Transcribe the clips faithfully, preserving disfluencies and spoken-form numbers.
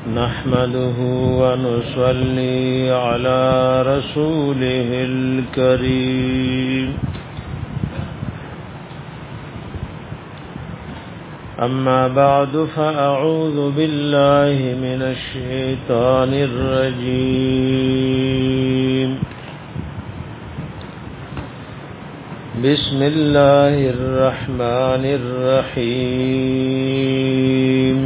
نحمده ونصلي على رسوله الكريم أما بعد فأعوذ بالله من الشيطان الرجيم بسم الله الرحمن الرحيم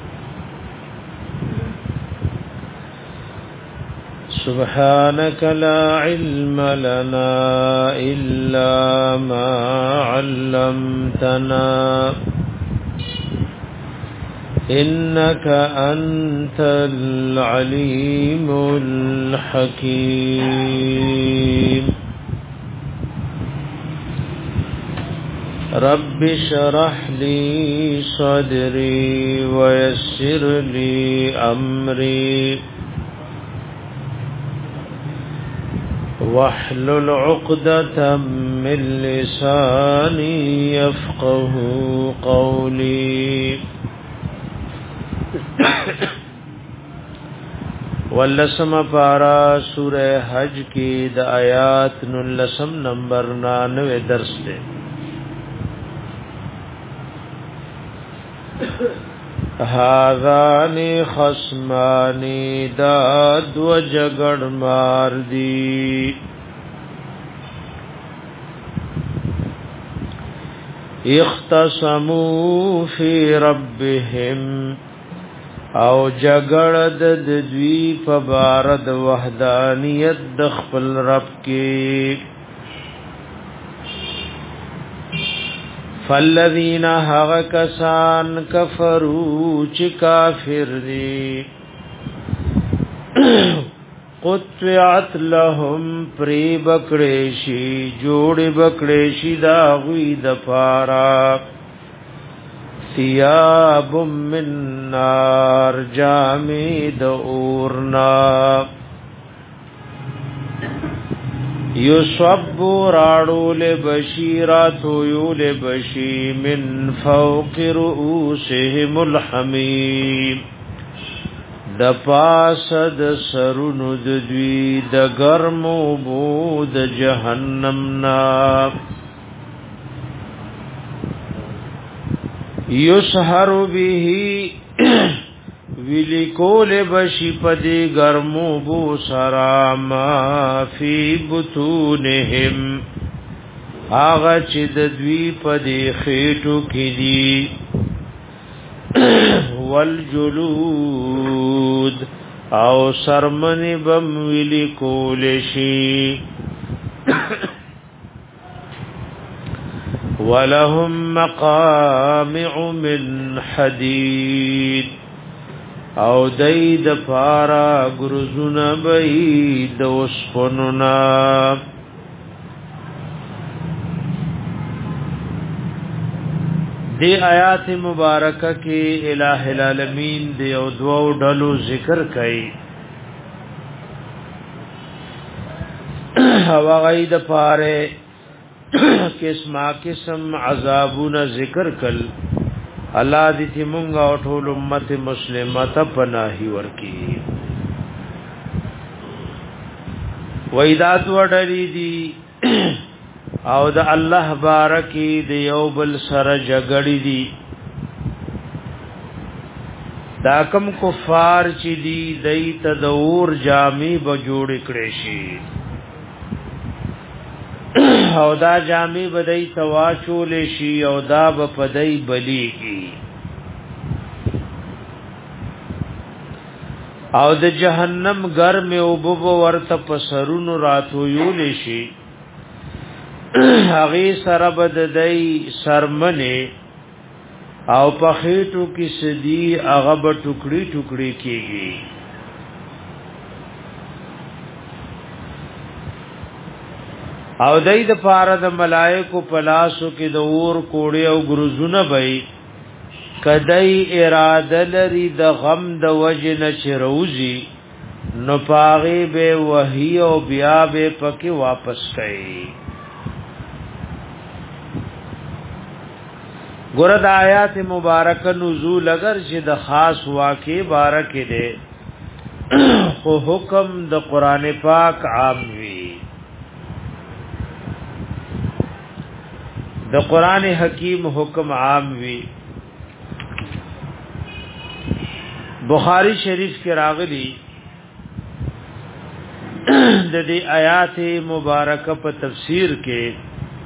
سبحانك لا علم لنا إلا ما علمتنا إنك أنت العليم الحكيم رب اشرح لي صدري ويسر لي أمري واحلل عقدة من لساني يفقه قولي واللسم پارا سورہ حج کی د آیات نلسم نمبر نانوے درس دے هذان خصمان داد و جگڑ مار دی اختصموا فی ربهم او جگڑ د دوی په بارد وحدانیت د خپل رب کې فالذین هغ کسان کفروا چ کافر دی قطعت لهم پری بکړیشی جوړ بکړیشی دا غوی د پارا ثياب من نار جامد اورنا يصب راړو له بشیرات یول بشی من فوق رؤوسهم الحمیم د پاسد سرونو د دوی د ګرمو بود جهنم نا یسحر به ویلی کول بشی پدی گرمو بو سراما فی بطونهم آغا چی ددوی پدی خیٹو کی دی والجلود او سرمن بم ویلی کولشی ولهم مقامع من حدید او دید پارا گرزون بید وسپننا دی آیات مبارکہ کی الہ العالمین دی او دو ڈلو ذکر کئی او غید پارے قسمہ قسم عذابون ذکر کل اللہ دیتی منگا و ٹھول امت مسلمت پناہی ورکی ویدات وڈری دی او دا اللہ بارکی دی یو بل سر جگڑی دی دا کم کفار چی دی دی تدور جامی بجوڑ کڑیشی او دا جامی بدای تواچول شي او دا بپدای بلیږي او د جهنم ګرم او بوب ورته پسرونو راتو یول شي هغه سره بدای سرمنه او پخېټو کې سدي هغه به ټوکړي ټوکړي کیږي او دای د پاره د ملائکو پلاسو کې د اور کوړې او ګرزونه وای کدی اراده لري د غم د وجن چروزی نو پاغي به وحی او بیا به پکې واپس کړي ګور د آیات مبارکه نزول اگر چې د خاص واقع بارک دي خو حکم د قران پاک عام وی د قران حکیم حکم عام وی بخاری شریف کې راغلی د دې آیات مبارکه په تفسیر کې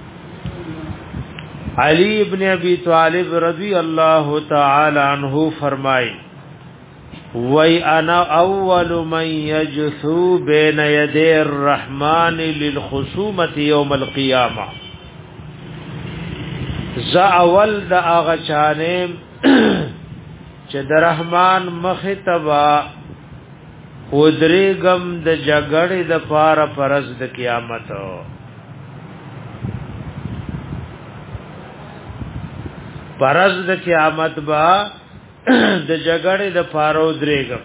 علی ابن ابی طالب رضی اللہ تعالی عنہ فرمائے وَإِ أَنَا أَوَّلُ مَنْ يَجْثُو بَيْنَ يَدَيِ الرَّحْمَنِ لِلْخُصُومَةِ يَوْمَ الْقِيَامَةِ ز اول د هغه چانم چې د رحمان مختبا ودریګم د جګړې د پاره پرز د قیامت پرز د قیامت با د جګړې د پاره ودریګم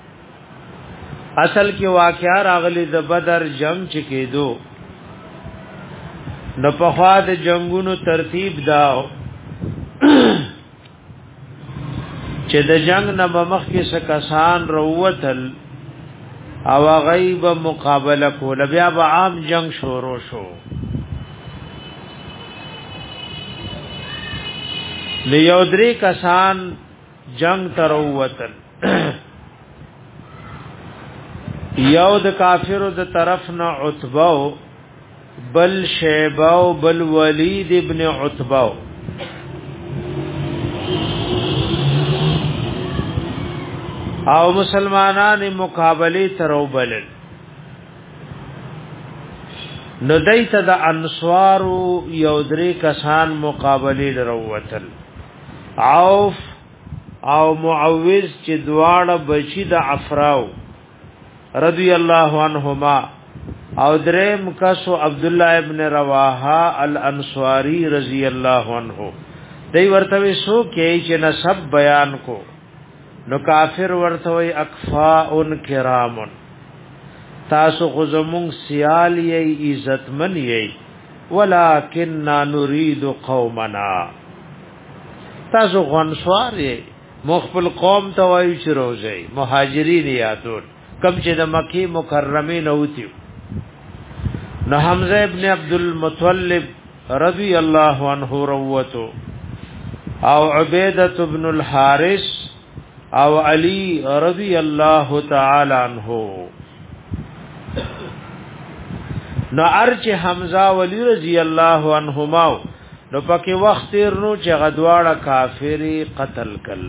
اصل کې واقعا راغلي د بدر جنگ چې کېدو نو په خوا د جنگونو ترتیب داو چې د جنگ نه مخ کې سکسان روتل او غیب مقابله کول بیا به عام جنگ شروع شو لیودری کسان جنگ تروتل یو د کافرو د طرف نه عتبه بل شیبه بل ولید ابن عتبه او مسلمانان مقابله تروبل نو دیت د انصار یودری کسان مقابله دروتل عوف او معوذ چې دواړه بچی د عفراو رضی الله عنهما او دریم کسو عبد الله ابن رواحه الانصاری رضی الله عنه دی ورته سو کې چې نسب بیان کو نو کافر ورته وي اکفاء کرام تاسو غزمون سیال یی عزت من یی ولکننا نريد قومنا تاسو غنسوار یی مخبل قوم ته وایي چې روزي مهاجرین یادون کم چې د مکی مکرمه نوتی نو حمزه ابن عبد المطلب رضی الله عنه روته او عبیدہ ابن الحارث او علی رضی الله تعالی عنہ نو ارچ حمزه ولی رضی الله عنهما نو پکې وخت ورنو چې غدواړه کافری قتل کل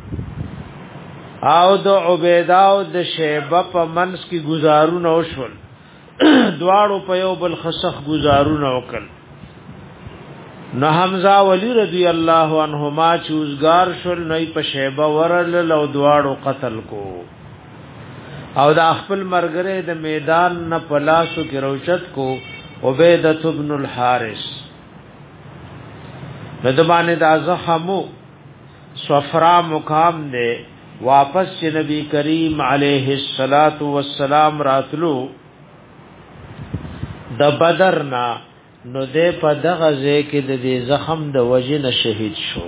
او د عبیدہ او د شیبه په منس کې گزارونه وشول دواړو په یو بل خسخ گزارونه وکړ نو حمزه ولی رضی الله عنهما چوزگار شول نو په شیبه ورل او دواړو قتل کو او د خپل مرګره د میدان نه پلاسو کې روشت کو عبیدہ ابن الحارث ندبانه د زخمو صفرا مقام دے واپس چې نبی کریم علیه الصلاۃ والسلام راتلو د بدر نا نو دې په دغه ځکه د دې زخم د وجه شهید شو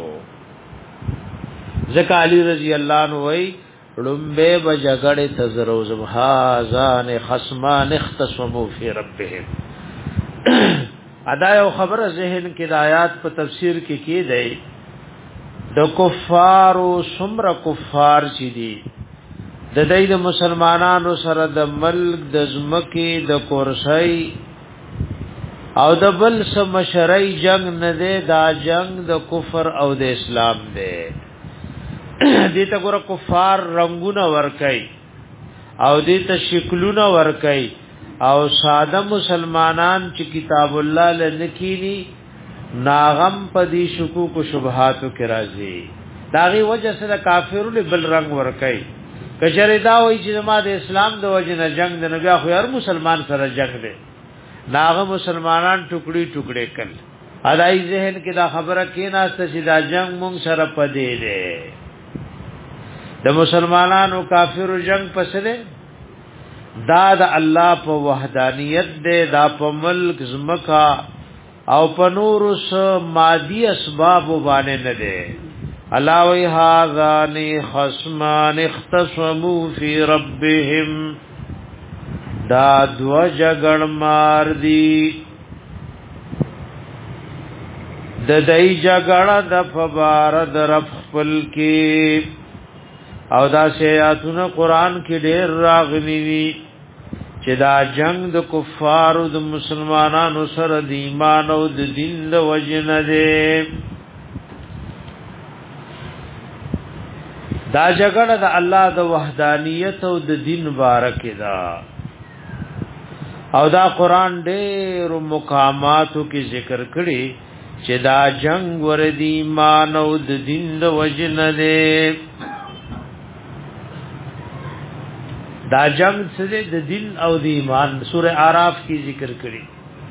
ځکه علی رضی الله عنه وای لمبه بجګړې تزرو زبحازان خصمان اختصموا فی ربهم ادا یو خبره ذهن کې د آیات په تفسیر کې کې دی د کفار او سمر کفار چې دي د دې د مسلمانانو سره د ملک د زمکه د کورسۍ او د بل سم شرعي جنگ نه دی دا جنگ د کفر او د اسلام دی دې ته ګور کفار رنگونه ور کوي او دې ته شکلونه ور کوي او ساده مسلمانان چې کتاب الله لنکینی ناغم پدی شکوک و شبهاتو کی رازی داغی وجہ سے دا کافرو لی بل رنگ ورکی کچر داوئی چیز ما دا اسلام دا وجہ نا جنگ دا نبیا خوی هر مسلمان سر جنگ دے ناغم مسلمانان ٹکڑی ٹکڑے کل ادائی ذہن کی دا خبر کیناستا چی دا جنگ مونگ سر پدے دے دا مسلمانان و کافرو جنگ پسدے دا دا اللہ پا وحدانیت دے دا پا ملک زمکا او پنور س مادی اسباب باندې نه ده. الله وی هاذان خصمان اختصموا فی ربهم دا دو جګړ مار دی د دای جګړه د فبارد رب خپل کې او دا شیاتونه قران کې ډېر راغلي دي چې دا جنگ د کفارو د مسلمانانو سره د ایمان او د دین د وجنه ده. دا جګړه د الله د وحدانیت او د دین بارک ده او دا قران ډېر مقاماتو کې ذکر کړي چې دا جنگ ور دي ایمان او د دین د وجنه ده. دا جنگ سره د دین او د ایمان سوره اعراف کی ذکر کړي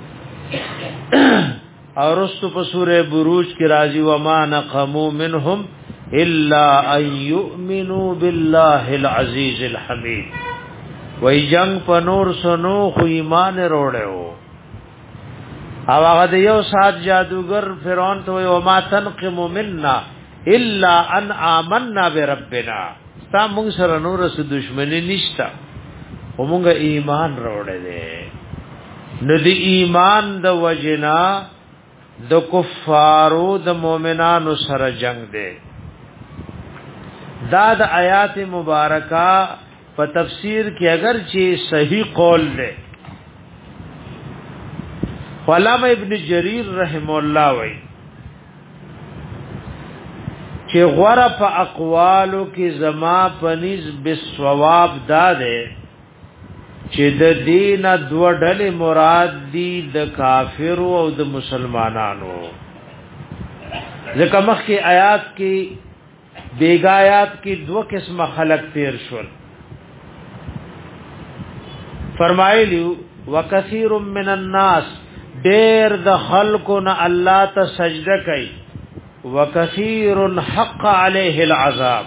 اور رستو په سوره بروج کی راضی و ما نقمو منهم الا ان يؤمنوا بالله العزيز الحميد. وای جنگ په نور سنو خو ایمان وروړو او هغه د یو سات جادوګر فرعون ته و ما تنقم منا الا ان آمنا بربنا. تا مونږ سره نور څه دښمنی نشتا او مونږه ایمان وروړل دي. نو د ایمان د وجنا د کفارو د مؤمنانو سره جنگ دی. دا د آیات مبارکه په تفسیر کې اگر چې صحیح قول دی علامہ ابن جریر رحم الله وی چې غره په اقوالو کې زما پنځ بالصواب داده چې د دین دو ډلې مراد دي د کافر او د مسلمانانو. ځکه مخکې آیات کې بیگا آیات کې دو قسم خلق تیر شول. فرمایلی وکثیر من الناس ډېر د خلقو نه الله ته سجده کوي وکثیر حق علیه العذاب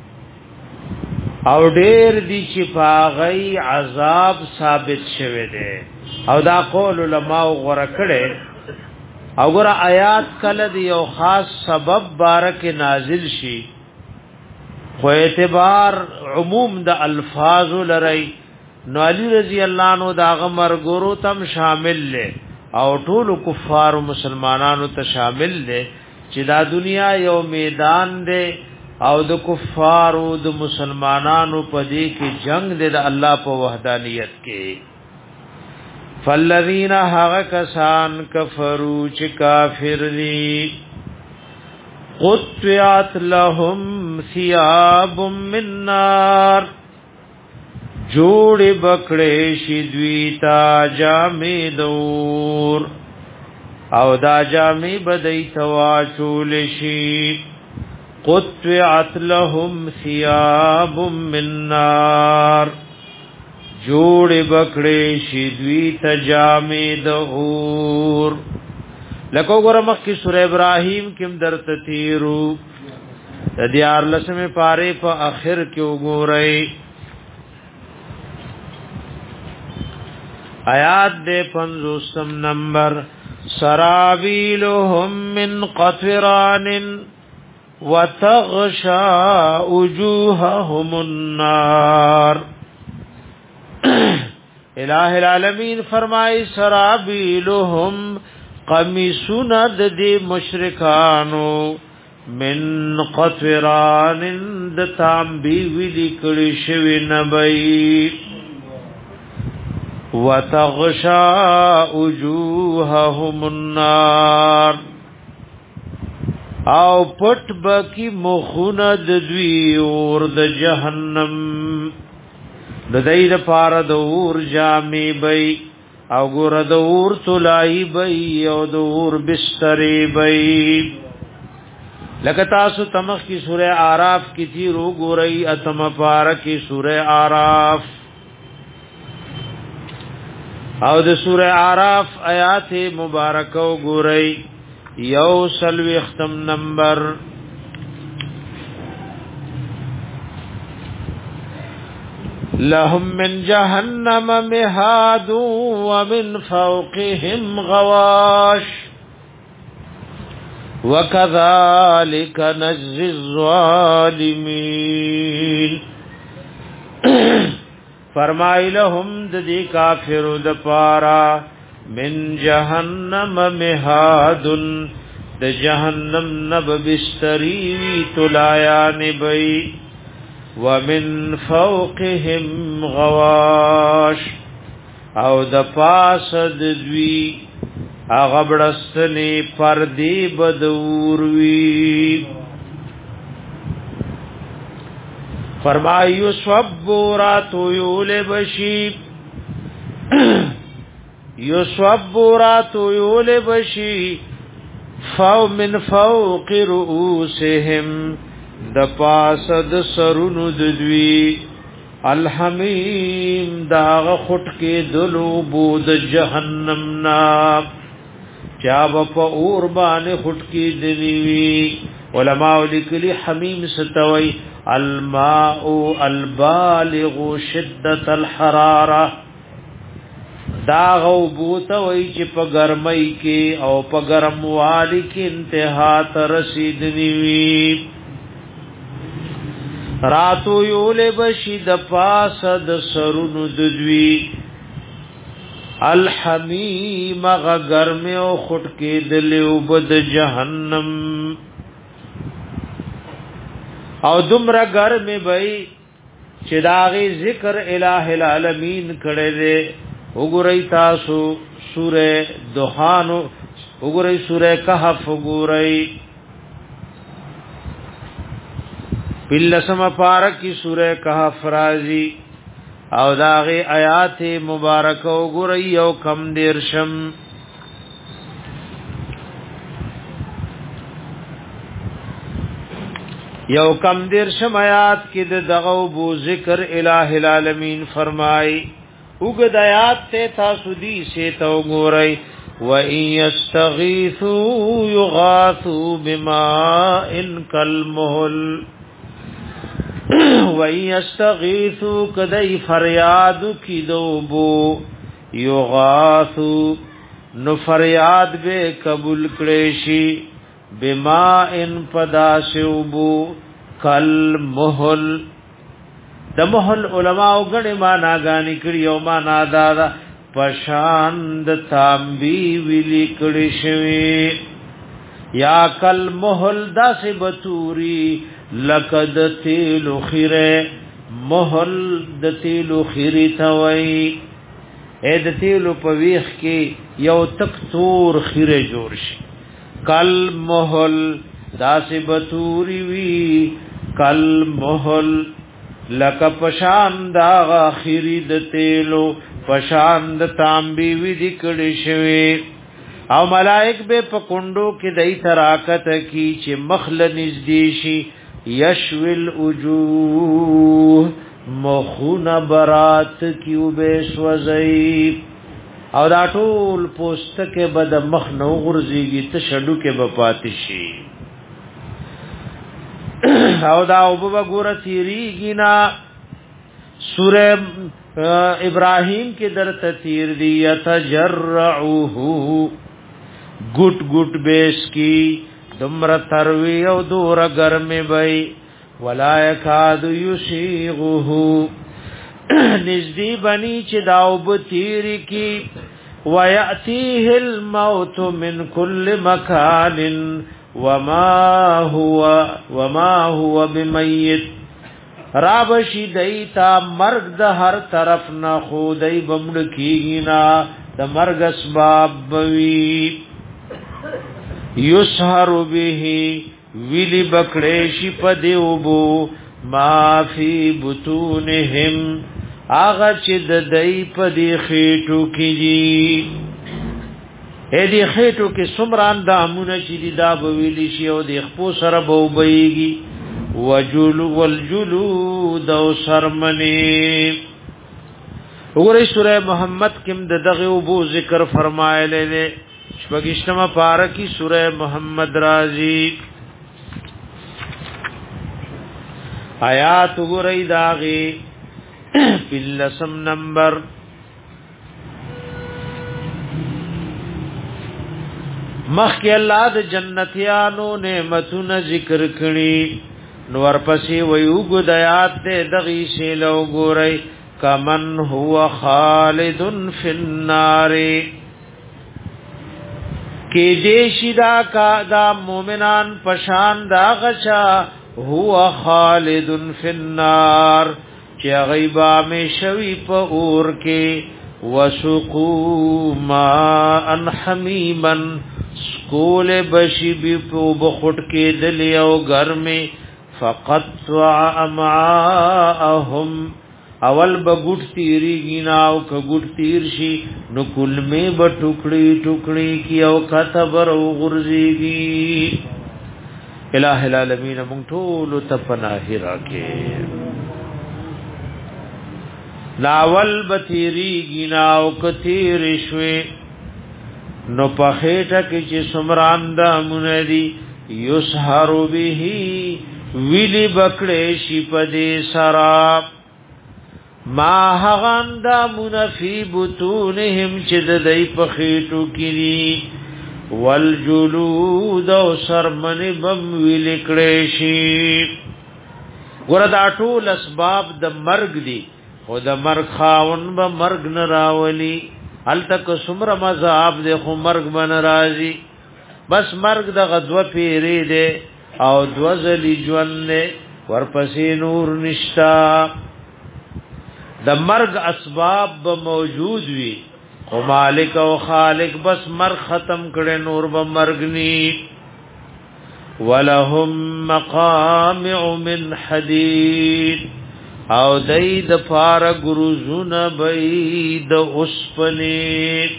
او ډېر دي چې پاغي عذاب ثابت شوه دي او دا قول علماء غره کړي او غره آیات کله دی یو خاص سبب بارک نازل شي خو اعتبار عموم د الفاظ لري. نو علی رضی الله عنه دا غمر ګورو تم شامل له او ټول کفار او مسلمانانو ته شامل له چې دا دنیا یو میدان دی او د کفار او د مسلمانانو په دې کې جنگ دی د الله په وحدانیت کې. فالذین هغه کسان کفروا چې کافر دي قطعت لهم ثياب من نار جوړ بکړې شي دوی تا جامې دور او دا جامې بدای توا چول شي. قطعت لهم ثياب من نار جوړ بکړې شي دوی تا جامې دور. لکه ګور مخکې سورہ ابراهیم کې درته تیرو د دیار لسمه پاره په اخر کې وګورئ آیات دے پنزوسم نمبر سرابیلهم من قطران وتغشا وجوههم النار. الہ العالمین فرمائی سرابیلهم قمیسون د مشرکانو من قطران د تانبی ویلی کړي شوی نبی وتغشا وجوههم النار او پټ بکی مخونه د دوی اور د جهنم د دای د پاره د اور جامې بی او ګور د اور تلای بی او د اور بسترې بی. لکه تاسو تمخ کی سورہ اعراف کی تھی رو ګورئی اتم پاره کی سورہ اعراف او د سورہ اعراف آیات مبارکه ګورئ یو سلوی ختم نمبر لهم من جهنم مهاد ومن فوقهم غواش وَكَذَلِكَ نَجْزِي الظَّالِمِينَ فرمائی لهم د دې کافرو د پارا من جهنم مهادن د جهنم نب بستری تلایان بی ومن فوقهم غواش او د پاس د دوی اغبړستنی پردی بدوروی فرمای یصب راتو یول بشی یصب راتو یول بشی فو من فوق رؤوسهم د پاس د سرونو د دوی الحمیم داغ خټ کې دلو بود جهنم نا چاب په اور باندې خټ کې دلیوی علماء لیکلي حمیم ستوي الماء البالغ شدت الحراره دا غوبوت وای چې په ګرمۍ کې او په ګرموالي کې انتها ته رسیدلی وي راتو یول بشی د پاس د سرونو د دوی الحمیم غ ګرم او خټ کې دلیو بد جهنم او دمرا ګرم بئی چې داغي ذکر الہ العالمین کړه دې وګورئ تاسو سوره دوحان وګورئ سوره کهف وګورئ بلسم پارکی سوره کهف رازی او داغه آیات مبارکه وګورئ او کم دیرشم یو کم دیرشم آیات کې دغه بو ذکر الہ العالمین فرمای وګد آیات ته تاسو دی سے تو وګورئ و ان یستغیثوا یغاثوا بماء کالمهل وَإِن يَسْتَغِيثُوا كَدَيْ فَرْيَادُ كِدُوبُ يُغَاثُوا نو فریاد به قبول کړي شي بما ان پداسوبو کل مهل د مهل علماء غړي ما ناګانی کړي او ما نادا پشاند تامبي ویلي کړي شوی یا کل مهل داسې بتوري لقد تیل خیره محل د تیل خیری توي اې د تیل په ویخ کې یو تک تور خیره جوړ شي کل محل داسبتوري وی کل محل لک پشان دا خیری د تیلو پشان د تانبي وی د کړي شوی او ملائک به په کندو کې دای تراکت کی چې مخل نږدې شي یشویل وجوه مخون برات کیو بیس وزئی او دا ټول پوسټ کې بد مخ نو غرزيږي ته شډو کې بپاتشي او دا وب وګور تیریږي نا سوره ابراهیم کې درته تیر دی یتجرعه ګټ ګټ بیس کی دمر تروی او دور گرم بی ولا یکاد یسیغه نزدی بنی چی داوب تیری کی ویأتیه الموت من کل مکان وما هو وما هو بمیت رابشی دیتا مرگ دا هر طرف نا خودی بمڑ کیگینا دا مرگ اسباب بوی یسحر به ویلی بکړې پدیوبو ما فی بطونهم اغه چې د دای په دی خېټو کې دي اې دی خېټو کې سمران د امونه چې دی دا ویلی شی او د خپو سره بوبېږي وجل والجلود او شرمنی وګورئ سورہ محمد کې دغه وبو ذکر فرمایله ده شپږشتمه پارکی سورہ محمد رازی آیات وګورئ داغي بلسم نمبر مخی اللہ دا جنتیانو نعمتون ذکر کړي نو ورپسې ویوګو دیات دے دغی شیلو گورئی کمن هو خالد فی النار کی دیشی دا کا دا مومنان پشان دا غچا هو خالد فی النار چی غیبا میں شوی پا اور کے وسقو ماء حمیما سکول بشی بی پو بخٹ کے دلی او گھر میں فقطع امعاءهم اول بغټ تیری گیناو ک غټ تیر شي نو کل می بټوکړي ټوکړي کی او کتبر او غرزيږي الہ العالمین مونږ ټول ته پناه راکې ناول بتیری گیناو ک تیر شوي نو په خېټه کې چې سمران د منادي یسحر به ویلی بکړې شي پدې سراب ما هغان دا منفی بطونهم چې د دې په خېټو کې والجلود او سرمن بم ویل کړې شي ګوردا ټول اسباب د مرګ دي او د مرګ خاون به مرګ نه راولي ال تک سمر مذاب دې خو مرګ بن راضي بس مرګ د غدوه پیری دې او دوزلی جوان ورپسی نور نشتا د مرگ اسباب با موجود وی خو مالک او خالق بس مرگ ختم کړي نور با مرگ نی ولهم مقامع من حدید او دید پار گروزون بید اسپنی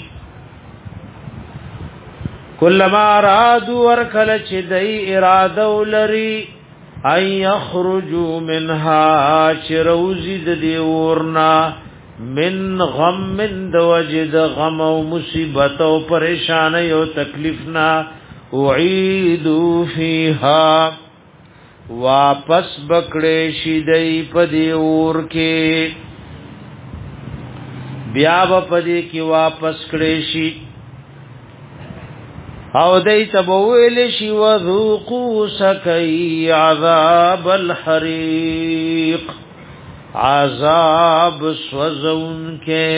کلما ارادو ورکل چی دی ارادو لری ان یخرجو منها چی روزی دی ورنا من غم من دوجد غم و مصیبت و پریشانی و تکلیفنا اعیدو فیها واپس بکڑی شیدئی پدی اور کے بیا با پدی کی واپس کڑی شید او دای تبویل شی وذوقوا سکی عذاب الحریق عذاب سوزون کے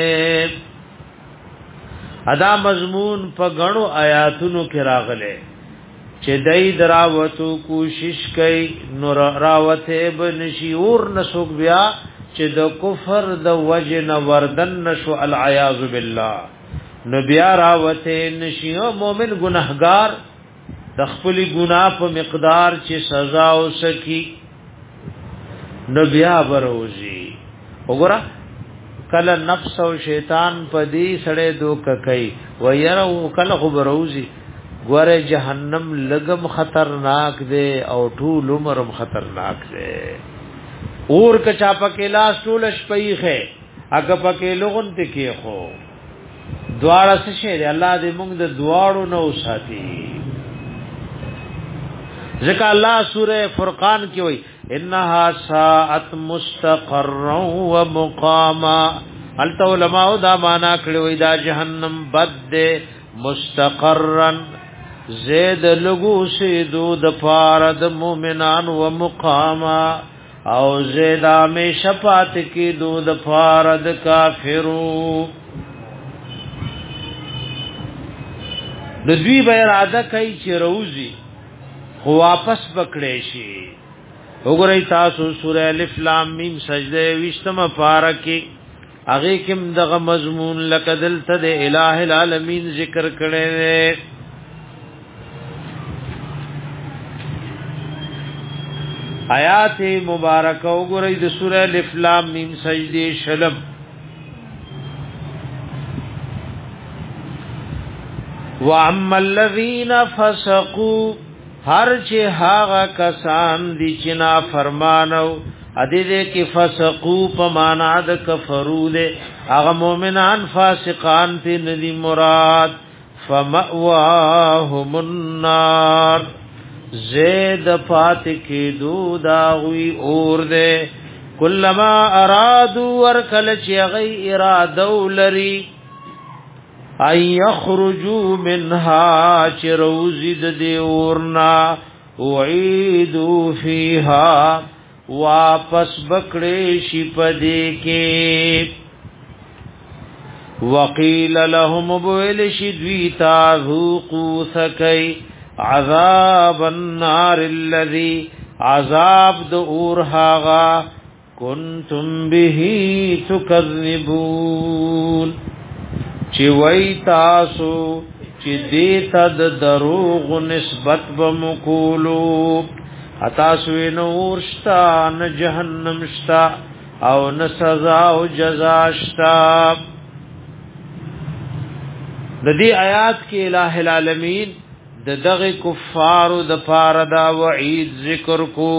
ادا مضمون په غنو آیاتونو کې راغله چې دای دراوتو کوشش کوي نور راوته بنشي اور نسوک بیا چې د کفر د وجن وردن نشو العیاذ بالله نبی راوته نشیو مومن گناہگار د خپل ګناه په مقدار چې سزا وسکی نبی بروزی وګوره کله نفس او شیطان په دې سړې دوک کوي و يرو کله خو بروزی ګوره جهنم لګم خطرناک دی او ټول عمرم خطرناک دی اور کچا پکې لاس ټول شپېخه اګه پکې لغون ته کې خو دواړه څه شي الله دې موږ د دواړو نو ساتي ځکه الله سوره فرقان کې وایي انها ساعت مستقرا ومقاما الته علماء دا معنا کړی وایي دا جهنم بد مستقرا زید لغو سیدو د فارد مومنان ومقاما او زید میں شفاعت کی دو د فارد کافرو د دوی به اراده کوي چې روزي خو واپس پکړې شي وګورئ تاسو سورہ الف لام میم سجده وشتمه پارکه هغه کوم دغه مضمون لقدل تد الہ العالمین ذکر کړي آیات مبارکه وګورئ د سورہ الف لام میم سجده شلم وَأَمَّا الَّذِينَ فَسَقُوا هر چې هاغه کسان دي چې نا فرمانو ادي دې کې فسقوا په معنا د کفرو دي هغه مؤمنان فاسقان ته ندي مراد فمأواهم النار زید فات کې دودا وی اور دې کلما ارادو ورکل چې غي اراده ولري ای یخرجوا منها چروزید دی اورنا اعیدوا فیها واپس بکڑی شپدی کی وقیل لهم بویل شدویتا ذوقوا ثکی عذاب النار الذي عذاب دور هاغا کنتم به تکذبون چی وی تاسو چی دیتا د دروغ نسبت بمکولو اتاسوی نور شتا ن جهنم شتا او ن سزا او جزا شتا. د دې آیات کې الٰه العالمین د دغه کفارو د پاره دا وعید ذکر کو.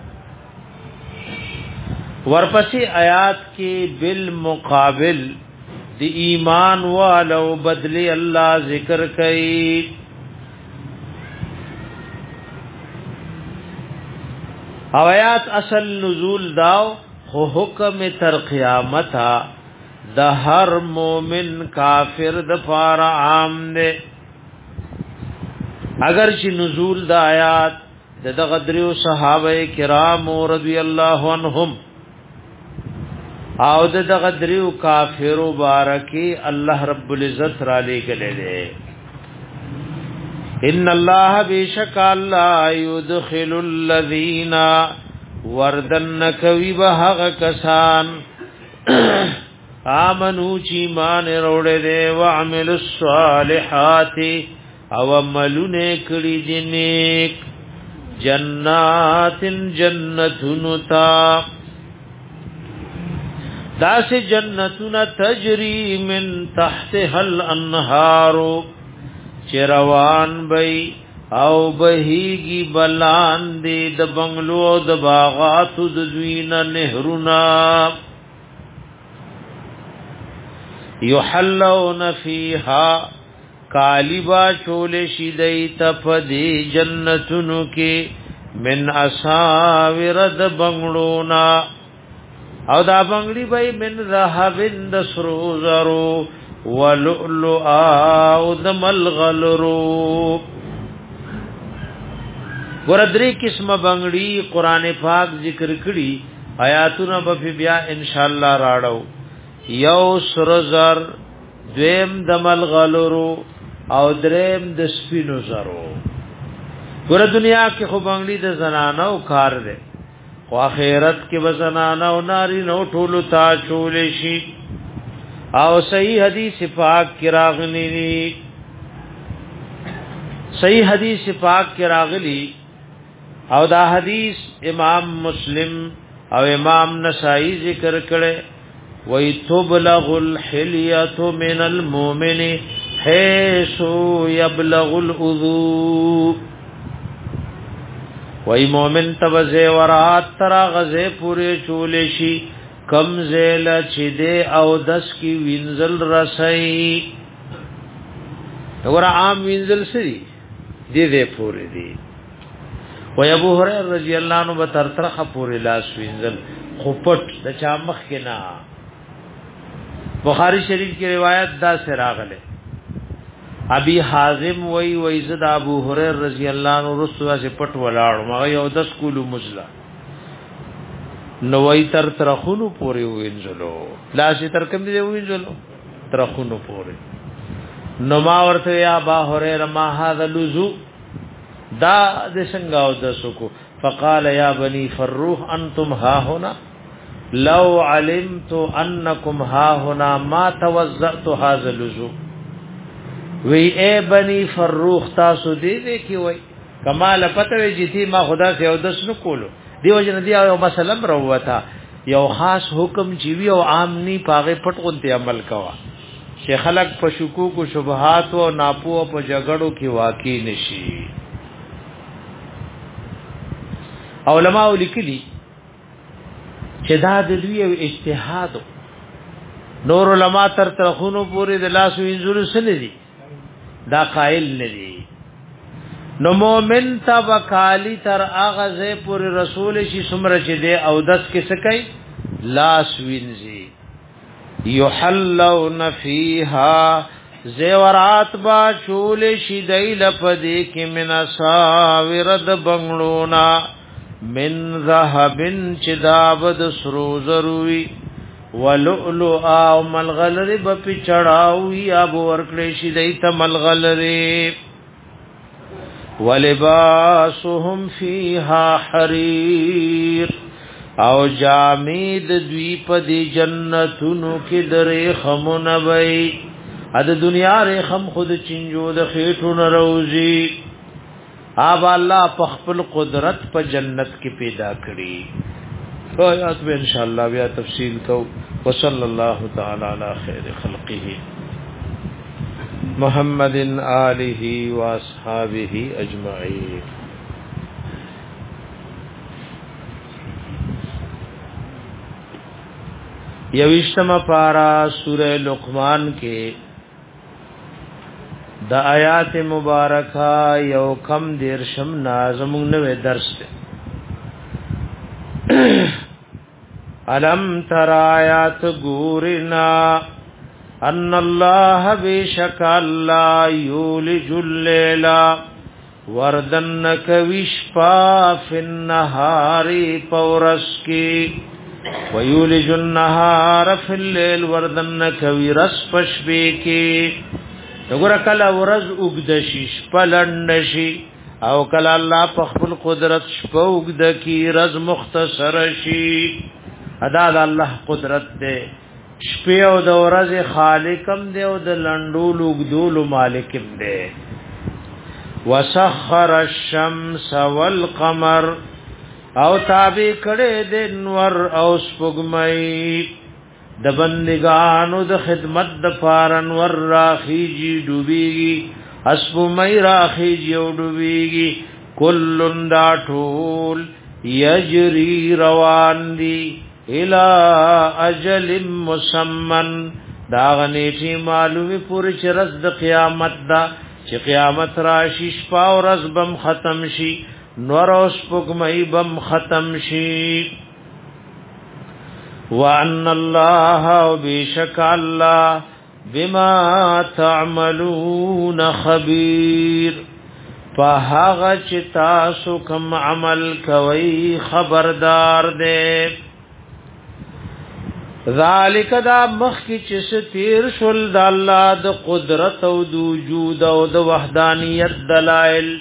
ورپسې آیات کې بالمقابل د ایمان والو بدلی الله ذکر کوي. او آیات اصل نزول داو خو حکم تر قیامت د هر مومن کافر د پار عام ده. اگر چې نزول د آیات د غدریو صحابه کرام رضی الله عنهم او د غدریو کافر مبارکی الله رب العزت را لګلې ده. ان الله بیشک الله يدخل الذين وردن کوي به کسان آمنو چی مان روڑے دے وعمل الصالحات او عملونه کړي دي نیک جنات جنتون تا داس جنتون تجری من تحتها الانهار چروان بی او بهیگی بلان دی د بنگلو د باغاتو د دوین نهرونا یحلون فیها کالبا چول شیدیت پدی جنتونو کی من اساور د بنگلونا او دا بنگلی بی من ذهبن د سروزرو ولؤلؤا او د ملغلرو. ګوردري قسمه بنگلی قران پاک ذکر کړي آیاتونه به بیا ان شاء الله راړو. یو سرزر دویم د ملغلرو او دریم د سپینو زرو. ګور دنیا کې خو بنگلی د زنانو کار دی خو آخرت کې به زنانو ناری نو ټولو تا چولې شي. او صحیح حدیث پاک کې راغلی صحیح حدیث پاک کې راغلی او دا حدیث امام مسلم او امام نسائی ذکر کړي وَإِ تُبْلَغُ الْحِلْيَةُ مِنَ الْمُؤْمِنِ حَيْثُ يَبْلَغُ الْأُذُوبُ. وَإِ مؤمن تبزه ورات ترا غزه پوره چولې شي کم زیل چې دې او دس کی وینزل رسای. وګوره عام وینزل سری دې دې پوره دي. و ابو هريره رضی الله عنه به تر ترخه پوره لاس وینزل خپټ د چا مخ کې نه. بخاری شریف کی روایت دا سے راغله ابي حازم وای وای زد ابو هريره رضی الله عنه رسوا سے پټ ولاړ ما یو دس کولو مزلا نو وای تر ترخونو پورې وینځلو لاس تر کم دی وینځلو ترخونو پورې نو ما ورته یا ابا هريره ما هذا لزو دا د څنګه او د سکو فقال يا بني فروح انتم ها هنا لو علمت انکم ها هنا ما توزعت هذا اللزو. وی اے بنی فروخ تاسو دی دی کی وای کمال پته وی جتی ما خدا سے او دس نو کولو دیو جن دی او مسلم روتا یو خاص حکم جیوی او عام نی پاغه پټ اونته عمل کوا چې خلق په شکوک او شبهات او ناپو او په جګړو کې واقع نشي. علماء لیکلي چې دا د دوی او اجتهاد نور علما تر ترخونو پورې د لاس وینځلو سره دي دا قائل ندي. نو مومن تبکالی تر اغازه پورې رسول شي سمره چې دی او دس کې سکای لاس وینځي. یحلون فیها زیورات با چول شیدای لپدی کی من اساورد بنگلونا من ذهبن چدابد سرو زروی ولؤلؤ او ملغلری بپی چڑاوی اب ورکلی شیدای تا ملغلری ولباسهم فیها حریر او جامید دوی پا دی جنتونو کی در خمون بی اد دنیا ریخم خود چنجو د خیټو نروزی آب الله په خپل قدرت په جنت کې پیدا کړی آیات به ان شاء الله بیا تفصیل کو وصلی الله تعالی علی خیر خلقه محمد آله و اصحابہ اجمعین. یوشتم پارا سورہ لقمان کے دا آیات مبارکہ یو کم دیرشم نازمون نوے درس دے. علم تر آیات گورنا ان اللہ بیشک اللہ یولج اللیل وردن کوشپا فی النہاری پورس کی ویولج النهار فی اللیل وردن کوي رس پشبی کی وګوره کله ورځ وګدشي شپلندشي او کله الله په خپل قدرت شپه وګد کی رز مختصر شي ادا د الله قدرت ده شپه او د ورځ خالقم ده او د لندول وګدول مالکم ده. وسخر الشمس والقمر او تابع کړه د نور او سپګمای د بندگانو د خدمت د فارن ور راخیږي ډوبېږي اسپمای راخیږي او ډوبېږي کلن دا ټول یجری روان دي الی اجل مسمن دا غنیټی معلومه پوری چرز د قیامت دا چې قیامت راشي شپه او ورځ بم ختم شي نور اوس پګمای بم ختم شي. وان الله وبشک الله بما تعملون خبير فهغه چې تاسو کوم عمل کوي خبردار دی. ذالک دا مخکی چې ستیر شول د الله د قدرت او د وجود او د وحدانیت دلائل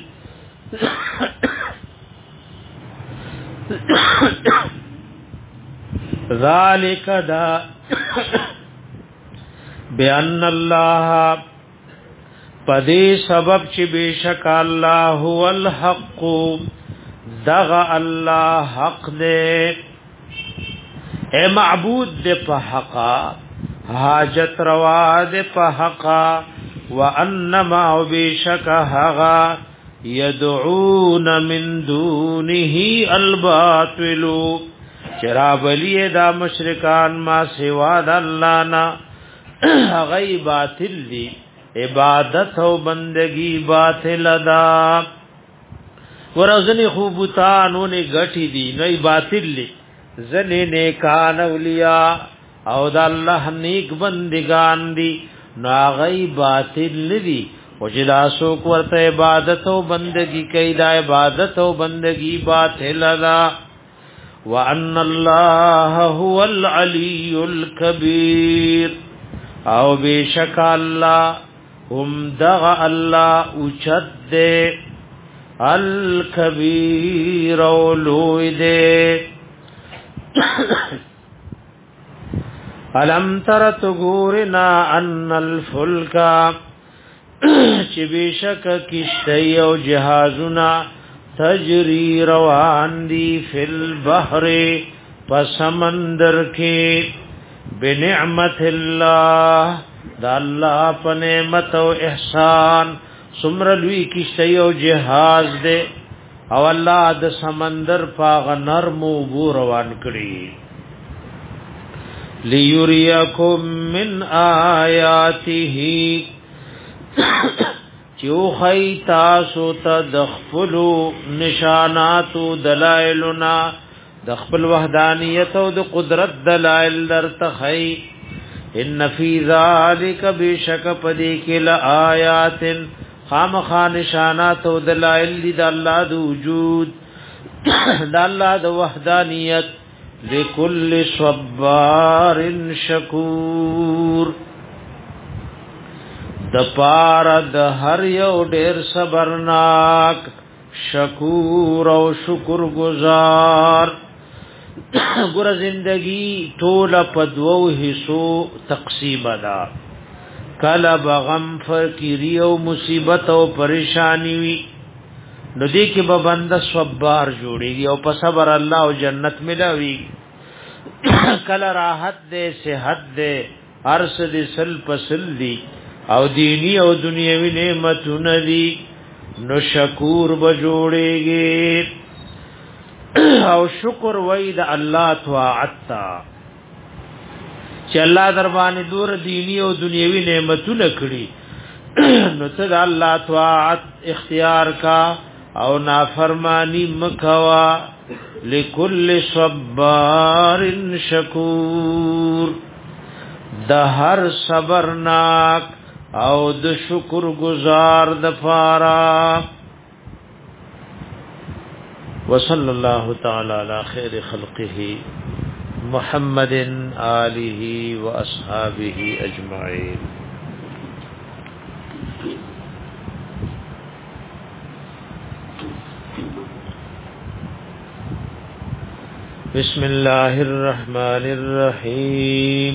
ذالک دا بیان الله پدې سبب چې بشک الله هو الحق دغه الله حق دې اے معبود دې په حقا حاجت روا دې په حقا وانما بشک هغه يدعون من دونه الباطل چرابلی دا مشرکان ما سوا د الله نا غی باطل دی عبادت او بندگی باطل دا ورزنی خوبتانو نے گٹی دی نئی باطل لی زنی نیکان اولیاء او د الله نیک بندگان دی نا غی باطل ندی او چې تاسو ورته عبادت او بندگی کوي دا عبادت او بندگی باطل ده. وان الله هو العلی الکبیر او بشک الله هم دغه الله اوچت ده الکبیر او لوی ده. الم تر تغورنا ان الفلک چې بشک کشتی او جهازنا تجری روان دی فی البحر پسمندر کې بنعمت الله دا الله په نعمت او احسان سمر لوی کشتی او جهاز دے او الله د سمندر پاغ نرم او روان کړي لیریکم من آیاته چو خی تاسو تا دخفلو نشاناتو دلائلنا دخفل وحدانیت او د قدرت دلائل در تخی ان فی ذالک بشک پدی کل آیات خام خان نشانات و دلائل د الله د وجود د الله د وحدانیت لکل صبار شکور د پار د هر یو ډیر صبرناک شکور او شکر گزار ګور زندگی ټول په دوو حصو تقسیم ده کله بغم فقیری او مصیبت او پریشانی وی نو دې کې به بنده صبر جوړيږي او په صبر الله او جنت ملاوي کله راحت دې صحت دې ارس دې سل پسل دي او دینی او دنیوي نعمتونه دي نو شکور به جوړيږي او شکر وای د الله طاعت تا چې الله در باندې دور دینی او دنیوي نعمتونه کړی نو ته د الله طاعت اختیار کا او نافرمانی مکوا لکل صبار شکور د هر صبرناک او د شکر گزار د پارا وصلی الله تعالی علی خیر خلقه محمد آله و اصحابه اجمعین بسم الله الرحمن الرحیم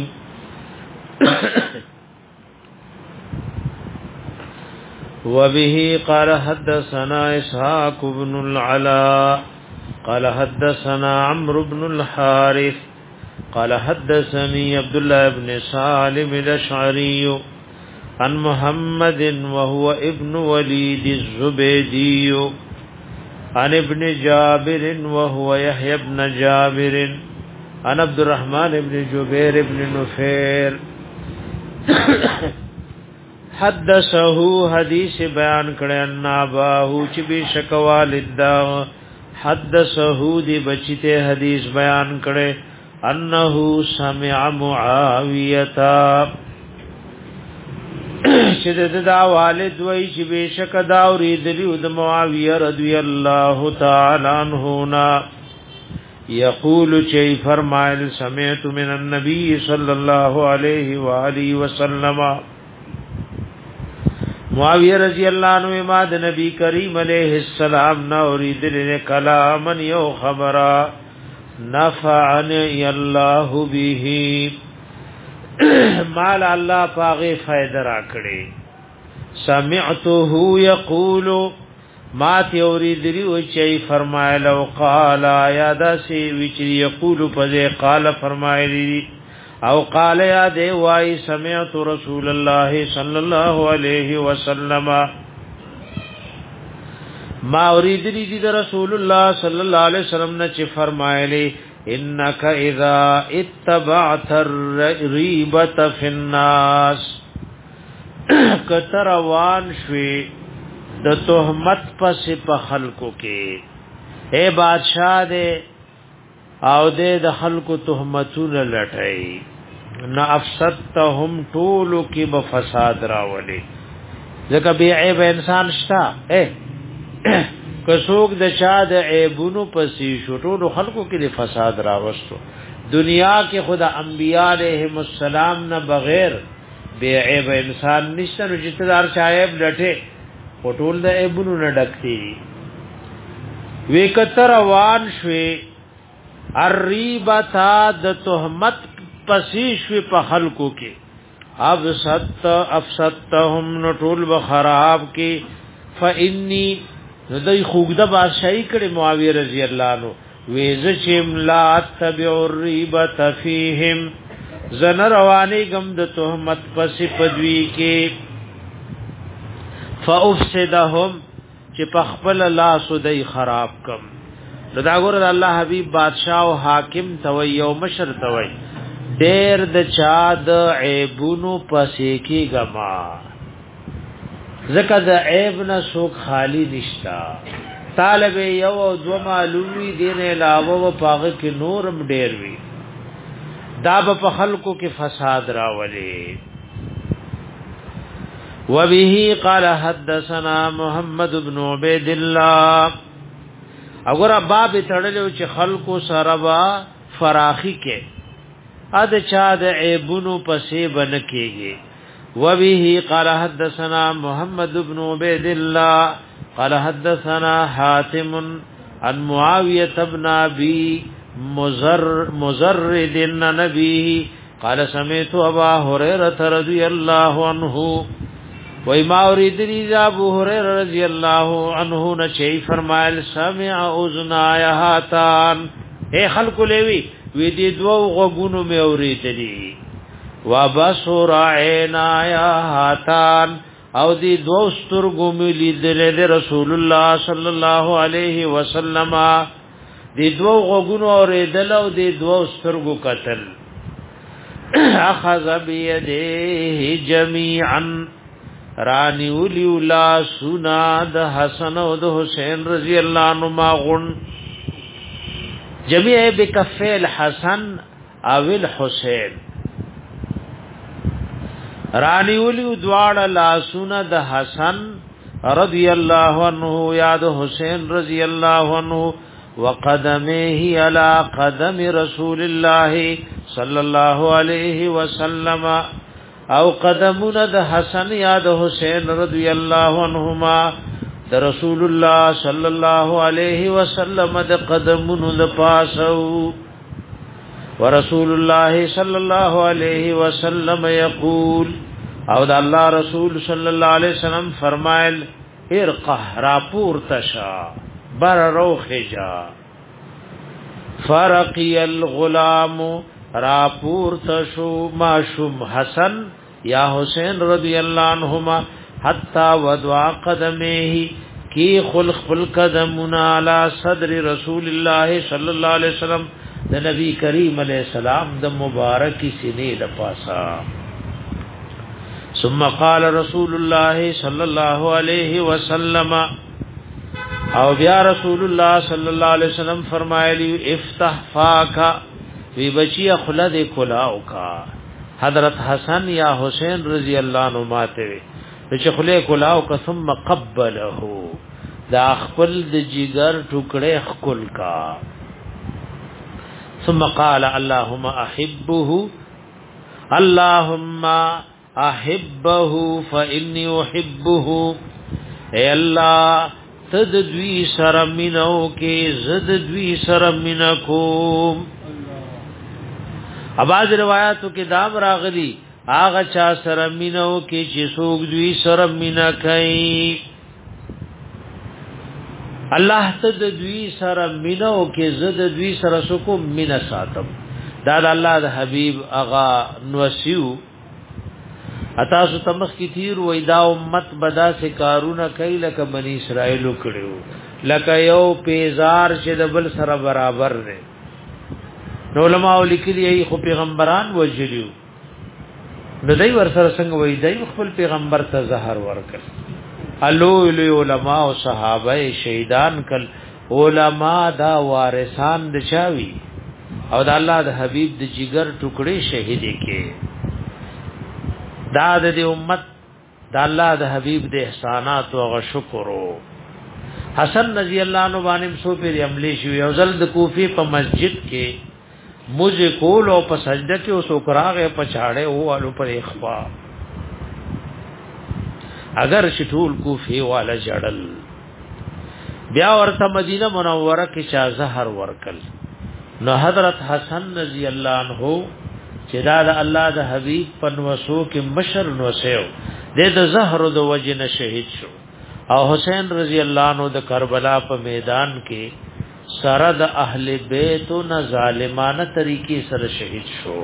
وبه قال حدثنا اسحاق بن العلاء قال حدثنا عمرو بن الحارث قال حدثني عبد الله بن سالم الاشعري عن محمد وهو ابن وليد الزبيدي عن ابن جابر وهو يحيى بن جابر عن عبد الرحمن بن جبير بن نفير حدثه حدیث بیان کړه ان اباهو چې بشک والد حدثه دی بچته حدیث بیان کړه انه سمع معاویه چې دا والد وای چې بشک دا اوریدلی د معاویه رضی الله تعالی عنہ نا یقول چی فرمایل سمعت من النبي صلی الله علیه و آله وسلم معاویہ رضی اللہ عنہ ما د نبی کریم علیہ السلام نہ اوریدل کلام یو خبره نفعنی الله به مال الله پاغه فائدہ را کړي سمعته یقول ما تی اوریدلی او چي فرمایله او قال یا دسی وچ یقول په قال فرمایلی او قال یا دی وای سمعت رسول الله صلی الله علیه وسلم ما اوریدلی دی رسول الله صلی الله علیه وسلم نے چې فرمایلی انک اذا اتبعت الريبه في الناس کتروان شوی د تهمت پس په خلقو کې اے بادشاہ دے او دے د خلقو تهمتونه لټای نه افسدتهم طول کی بفساد راولي ځکه بی عیب انسان شتا اے کڅوک د چا د عیبونو پسې شټو خلقو کې د فساد راوستو دنیا کې خدا انبیاء علیهم السلام نه بغیر بی عیب انسان نشته نو چې تدار چا عیب لټه پټول د عیبونو نه ډکتی وکتر وان شوي الریبتا د تهمت پسې شوي په خلقو کې افسدت افسدتهم نټول بخراب کې فإني ندای خوګده بادشاہي کړي معاویه رضی الله عنه وېز چې املا تبع الریبه فیهم زن رواني غم د تهمت پسې پدوي کې فافسدهم چې په خپل الله سودای خراب کم دا ګور الله حبیب بادشاہ او حاکم توي او مشر توي ډېر د چا د عیبونو پسې کې غما زکه د عیب نه سوک خالی نشتا طالب یو او دو معلومی دین علاوه و پاغه کې نورم ډېر وی دا په خلقو کې فساد راولي. وبه قال حدثنا محمد بن عبيد الله. اگر باب تړلو چې خلقو سره با فراخي کې اد چا د عیبونو پسې بن کېږي. وبه قال حدثنا محمد بن عبيد الله قال حدثنا حاتم عن معاوية بن ابي مزر مزرد النبي قال سمعت ابا هريره رضي الله عنه وما اوریدنی ابو هريره رضی الله عنه نے چي فرمایل سمع اذنایا هاتان اے خلق لوي وی دي دو غوګونو مې اوریدلی وبصر عینایا هاتان او دی دو سترګو مې لیدل رسول الله صلی الله علیه وسلم دی دو غوګونو اوریدل او دی دو سترګو قتل اخذ بيده جميعا رانی ولیولا سنا د حسن او د حسین رضی الله عنهما غن جميع بکفل حسن او الحسین رانی ولیو دواړه لا سنا د حسن رضی الله عنه یا د حسین رضی الله عنه وقدمه على قدم رسول الله صلی الله علیه وسلم او قدمون د حسن یا د حسین رضی الله عنهما د رسول الله صلی الله علیه وسلم د قدمون د پاسو ورسول الله صلی الله علیه وسلم یقول او د الله رسول صلی الله علیه وسلم فرمایل ارقه را پور تشا بر روخجا فرقی الغلام را پور تشو ماشم حسن یا حسین رضی اللہ عنہما حتی ودعا قدمه کی خلق بالقدمنا علی صدر رسول اللہ صلی اللہ علیہ وسلم د نبی کریم علیہ السلام د مبارکی سینې د پاسا. ثم قال رسول الله صلی الله علیه وسلم او بیا رسول الله صلی الله علیه وسلم فرمایلی افتح فاکا وی بچی خلد کلاو کا حضرت حسن یا حسین رضی اللہ عنہ ماته چې خله کلاو کا ثم قبله دا خپل د جگر ټوکړې خپل کا ثم قال اللهم احبه اللهم احبه فاني احبه اے الله تدوی سره مینو کې زد دوی سره مینکو. اباظ روایتو کې دام راغلی آغا چا سره مینو کې چې څوک دوی سره مینا کوي الله تد دوی سره مینو کې زد دوی سره سکو مینا ساتم. دا د الله د حبیب اغا نوسیو اتاسو تمخ کی تیر وای دا امت بدا سے کارونه کوي لکه بنی اسرائیل کړو لکه یو پیزار چې د بل سره برابر دی. نو علماء لیکلی ای خو پیغمبران وجلیو نو دای ور سره څنګه وای دای خپل پیغمبر ته زهر ورکړ. الو ال علماء او صحابه شهیدان کل علماء دا وارثان د چاوی او د الله د حبیب د جگر ټوکړي شهید کې دا د امت د الله د حبیب د احسانات او شکر. حسن رضی الله عنه باندې سو پر عملی شو یو ځل د کوفی په مسجد کې مجھے کول او په سجده کې اوس وکراغه پچاړه او والو پر اخفا اگر شټول کوفی والا جړل بیا ورته مدینه منوره کې چا زهر ورکل. نو حضرت حسن رضی الله عنه چې دا د الله د حبیب پنوسو کې مشر نوسیو د د زهر د وجنه شهید شو او حسین رضی الله عنه د کربلا په میدان کې سره د اهل بیت او ظالمانه طریقې سره شهید شو.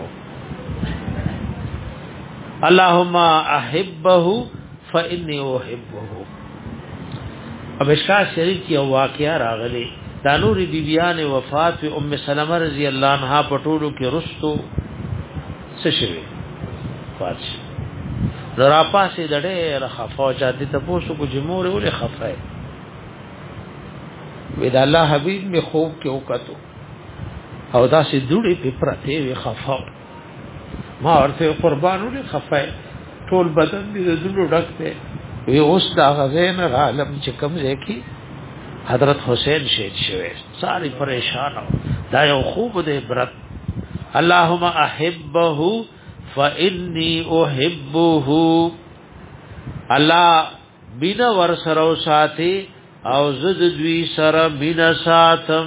اللهم احبه فاني احبه. اب اشکا شریف کی واقعہ راغلی دا نور بیبیان وفات ام سلمہ رضی اللہ عنہا پټولو کې رستو سشوی فاتش نورا پاسی دڑے رخفاو چاہتی تپوسو کو جمهور اولی خفائے وید اللہ حبیب میں خوب کے اوکتو او دا سی دوڑی پی پرتے وی خفاو ما ورته قربانونه خفای ټول بدن دې زړه ډکته وی اوس دا غزين عالم چې کوم ځکه حضرت حسین شهید شوه ساری پریشان دا یو خوب دې برت اللهم احبه فاني احبه الله بنا ور سره ساتي او زد دوی سره بنا ساتم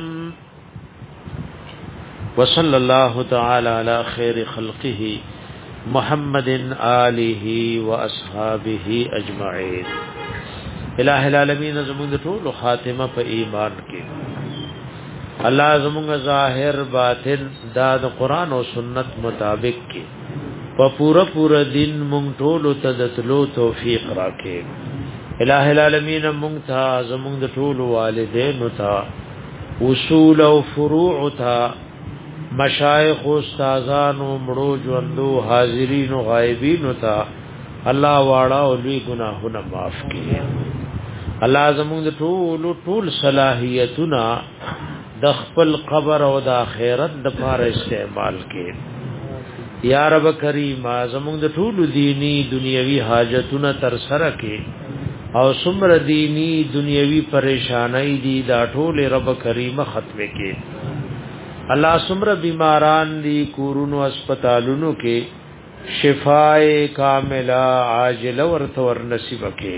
وصلى الله تعالى على خير خلقه محمد آله واصحابه اجمعين الہ العالمین زمون ټول خاتمه په ایمان کې الله زمون ظاهر باطن دا د قران او سنت مطابق کې په پورا پورا دین مونږ ټول ته د تلو توفیق راکړي الہ العالمین مونږ ته زمون ټول والدین ته اصول او فروع ته مشایخ او استادان او مړو ژوندو حاضرین او غایبین ته الله واړه او لوی ګناهونه معاف کړي الله زموږ ټول ټول صلاحیتونه د خپل قبر او د آخرت د لپاره استعمال کړي یا رب کریم زموږ ټول دینی دنیوي حاجتونه تر سره کړي او سمر دینی دنیوي پریشانای دي دا ټول رب کریم ختم کړي الله سمر بیماران دي کورونو اسپیټالونو کې شفای کاملہ عاجل ورته ور نصیب کړي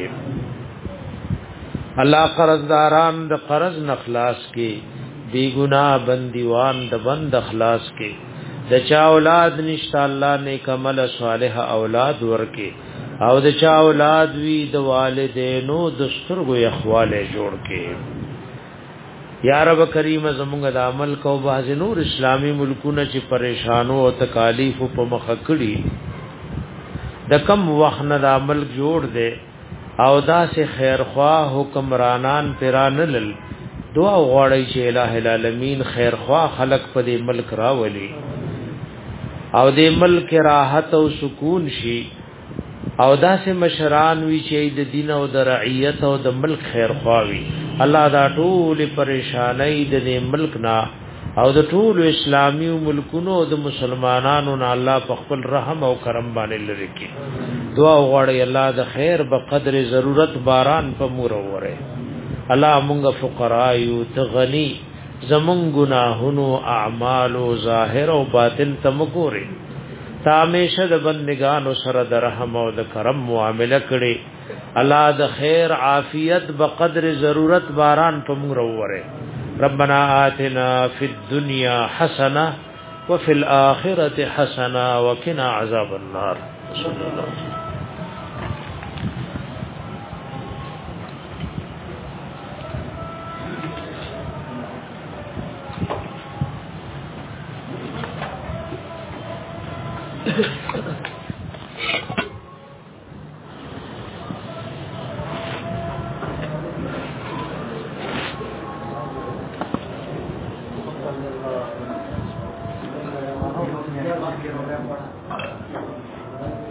الله قرضداران د قرض نخلاص کې بی ګناه بندیوان د بند اخلاص کې د چا اولاد نشته الله نیک عمل صالح اولاد ورکې او د چا اولاد وی د والدینو د سترګو اخواله جوړ کې یا رب کریم زمونږ د عمل کو باز نور اسلامی ملکونه چې پریشانو او تکالیف په مخ کړي د کم وخت نه د عمل جوړ دے او دا سے خیر خواه حکمرانان پیرانل دعا غواړي چې الٰه العالمین خیر خواه خلق په دې ملک راولي او دې ملک راحت او سکون شي او دا سے مشران وی چې د دین او د رعیت او د ملک خیر خواوي الله دا ټول پریشانای د دې ملک نا او د ټول اسلامي ملکونو د مسلمانانو نه الله په خپل رحم او کرم باندې لري کې دعا غواړي الله د خیر په قدر ضرورت باران په مور وره الله مونږ فقرا یو تغنی زمون گناهونو اعمال او ظاهر او باطن تمګوري تامیشه د بندگانو سره د رحم او د کرم معامله کړي الله د خیر عافیت بقدر ضرورت باران په موږ وره ربنا آتنا فی الدنیا حسنه وفي الاخره حسنه وقنا عذاب النار صلی الله علیه وسلم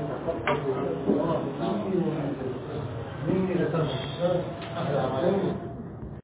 Thank you.